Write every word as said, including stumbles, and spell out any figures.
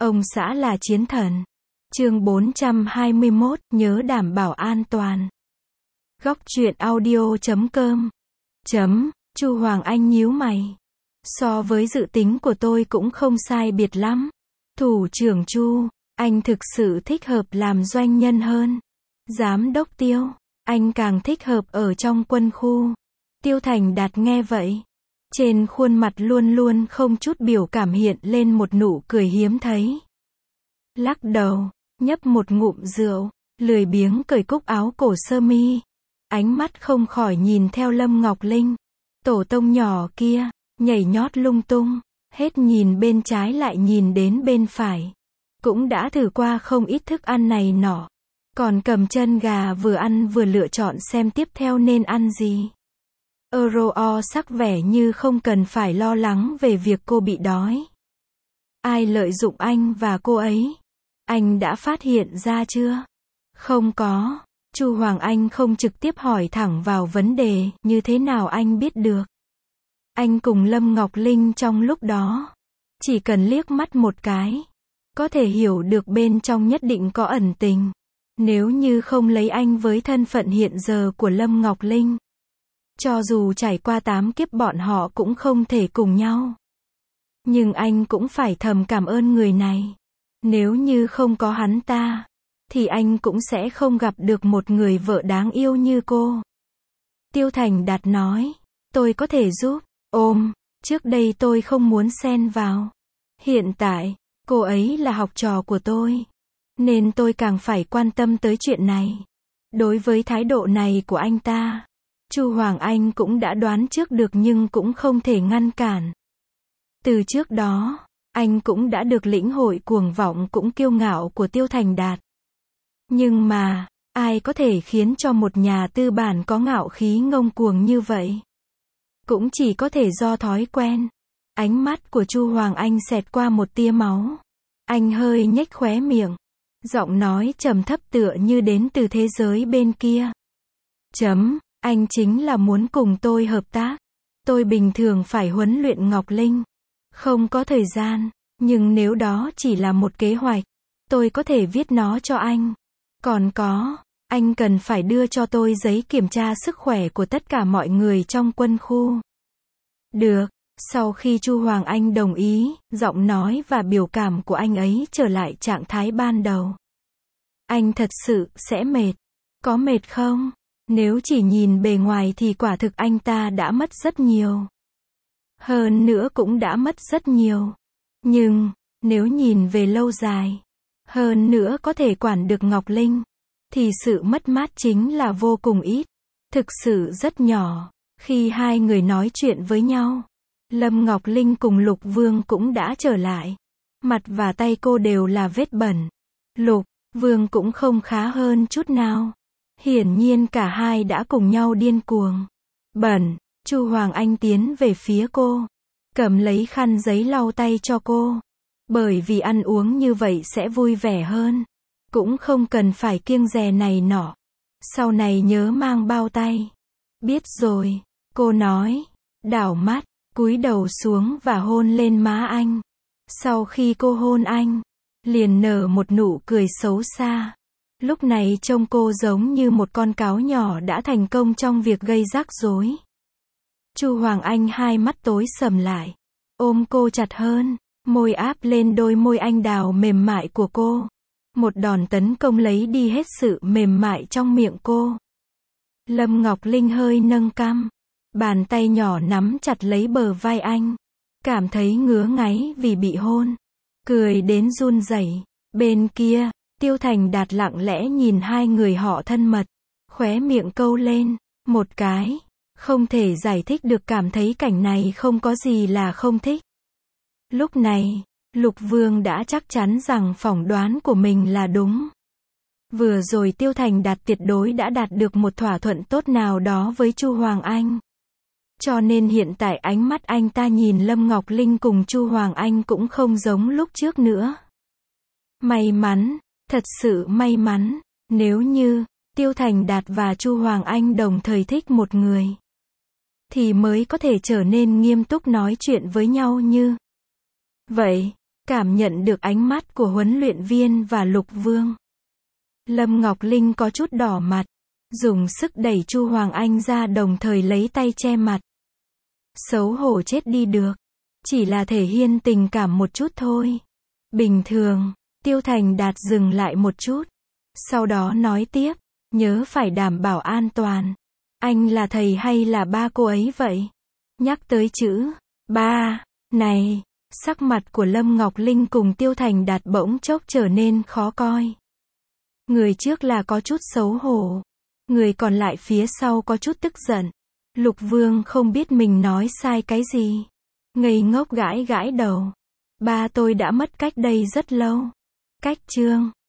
Ông xã là chiến thần. Chương bốn trăm hai mươi mốt, nhớ đảm bảo an toàn. Góc truyện audio chấm com. Chấm, Chu Hoàng Anh nhíu mày. So với dự tính của tôi cũng không sai biệt lắm. Thủ trưởng Chu, anh thực sự thích hợp làm doanh nhân hơn. Giám đốc Tiêu, anh càng thích hợp ở trong quân khu. Tiêu Thành Đạt nghe vậy, trên khuôn mặt luôn luôn không chút biểu cảm hiện lên một nụ cười hiếm thấy. Lắc đầu, nhấp một ngụm rượu, lười biếng cởi cúc áo cổ sơ mi. Ánh mắt không khỏi nhìn theo Lâm Ngọc Linh. Tổ tông nhỏ kia, nhảy nhót lung tung, hết nhìn bên trái lại nhìn đến bên phải. Cũng đã thử qua không ít thức ăn này nọ. Còn cầm chân gà vừa ăn vừa lựa chọn xem tiếp theo nên ăn gì. Euro sắc vẻ như không cần phải lo lắng về việc cô bị đói. Ai lợi dụng anh và cô ấy? Anh đã phát hiện ra chưa? Không có. Chu Hoàng Anh không trực tiếp hỏi thẳng vào vấn đề, như thế nào anh biết được? Anh cùng Lâm Ngọc Linh trong lúc đó, chỉ cần liếc mắt một cái, có thể hiểu được bên trong nhất định có ẩn tình. Nếu như không lấy anh với thân phận hiện giờ của Lâm Ngọc Linh, cho dù trải qua tám kiếp bọn họ cũng không thể cùng nhau. Nhưng anh cũng phải thầm cảm ơn người này. Nếu như không có hắn ta, thì anh cũng sẽ không gặp được một người vợ đáng yêu như cô. Tiêu Thành Đạt nói, tôi có thể giúp. Ôm, trước đây tôi không muốn xen vào. Hiện tại, cô ấy là học trò của tôi, nên tôi càng phải quan tâm tới chuyện này. Đối với thái độ này của anh ta, Chu Hoàng Anh cũng đã đoán trước được nhưng cũng không thể ngăn cản. Từ trước đó, anh cũng đã được lĩnh hội cuồng vọng cũng kiêu ngạo của Tiêu Thành Đạt. Nhưng mà, ai có thể khiến cho một nhà tư bản có ngạo khí ngông cuồng như vậy? Cũng chỉ có thể do thói quen. Ánh mắt của Chu Hoàng Anh xẹt qua một tia máu. Anh hơi nhếch khóe miệng. Giọng nói trầm thấp tựa như đến từ thế giới bên kia. Chấm, anh chính là muốn cùng tôi hợp tác. Tôi bình thường phải huấn luyện Ngọc Linh. Không có thời gian, nhưng nếu đó chỉ là một kế hoạch, tôi có thể viết nó cho anh. Còn có, anh cần phải đưa cho tôi giấy kiểm tra sức khỏe của tất cả mọi người trong quân khu. Được, sau khi Chu Hoàng Anh đồng ý, giọng nói và biểu cảm của anh ấy trở lại trạng thái ban đầu. Anh thật sự sẽ mệt. Có mệt không? Nếu chỉ nhìn bề ngoài thì quả thực anh ta đã mất rất nhiều. Hơn nữa cũng đã mất rất nhiều. Nhưng, nếu nhìn về lâu dài, hơn nữa có thể quản được Ngọc Linh, thì sự mất mát chính là vô cùng ít. Thực sự rất nhỏ. Khi hai người nói chuyện với nhau, Lâm Ngọc Linh cùng Lục Vương cũng đã trở lại. Mặt và tay cô đều là vết bẩn. Lục Vương cũng không khá hơn chút nào. Hiển nhiên cả hai đã cùng nhau điên cuồng. Bẩn, Chu Hoàng Anh tiến về phía cô, cầm lấy khăn giấy lau tay cho cô. Bởi vì ăn uống như vậy sẽ vui vẻ hơn. Cũng không cần phải kiêng dè này nọ. Sau này nhớ mang bao tay. Biết rồi, cô nói, đảo mắt, cúi đầu xuống và hôn lên má anh. Sau khi cô hôn anh, liền nở một nụ cười xấu xa. Lúc này trông cô giống như một con cáo nhỏ đã thành công trong việc gây rắc rối. Chu Hoàng Anh hai mắt tối sầm lại, ôm cô chặt hơn, môi áp lên đôi môi anh đào mềm mại của cô. Một đòn tấn công lấy đi hết sự mềm mại trong miệng cô. Lâm Ngọc Linh hơi nâng cằm, bàn tay nhỏ nắm chặt lấy bờ vai anh. Cảm thấy ngứa ngáy vì bị hôn. Cười đến run rẩy. Bên kia, Tiêu Thành Đạt lặng lẽ nhìn hai người họ thân mật. Khóe miệng câu lên, một cái. Không thể giải thích được, cảm thấy cảnh này không có gì là không thích. Lúc này, Lục Vương đã chắc chắn rằng phỏng đoán của mình là đúng. Vừa rồi Tiêu Thành Đạt tuyệt đối đã đạt được một thỏa thuận tốt nào đó với Chu Hoàng Anh. Cho nên hiện tại ánh mắt anh ta nhìn Lâm Ngọc Linh cùng Chu Hoàng Anh cũng không giống lúc trước nữa. May mắn, thật sự may mắn, nếu như Tiêu Thành Đạt và Chu Hoàng Anh đồng thời thích một người, thì mới có thể trở nên nghiêm túc nói chuyện với nhau như vậy. cảm nhận được ánh mắt của huấn luyện viên và Lục Vương. Lâm Ngọc Linh có chút đỏ mặt, dùng sức đẩy Chu Hoàng Anh ra đồng thời lấy tay che mặt. Xấu hổ chết đi được. Chỉ là thể hiện tình cảm một chút thôi. Bình thường, Tiêu Thành Đạt dừng lại một chút. Sau đó nói tiếp, nhớ phải đảm bảo an toàn. Anh là thầy hay là ba cô ấy vậy? Nhắc tới chữ ba này, sắc mặt của Lâm Ngọc Linh cùng Tiêu Thành Đạt bỗng chốc trở nên khó coi. Người trước là có chút xấu hổ, người còn lại phía sau có chút tức giận. Lục Vương không biết mình nói sai cái gì, ngây ngốc gãi gãi đầu. Ba tôi đã mất cách đây rất lâu. Cách chương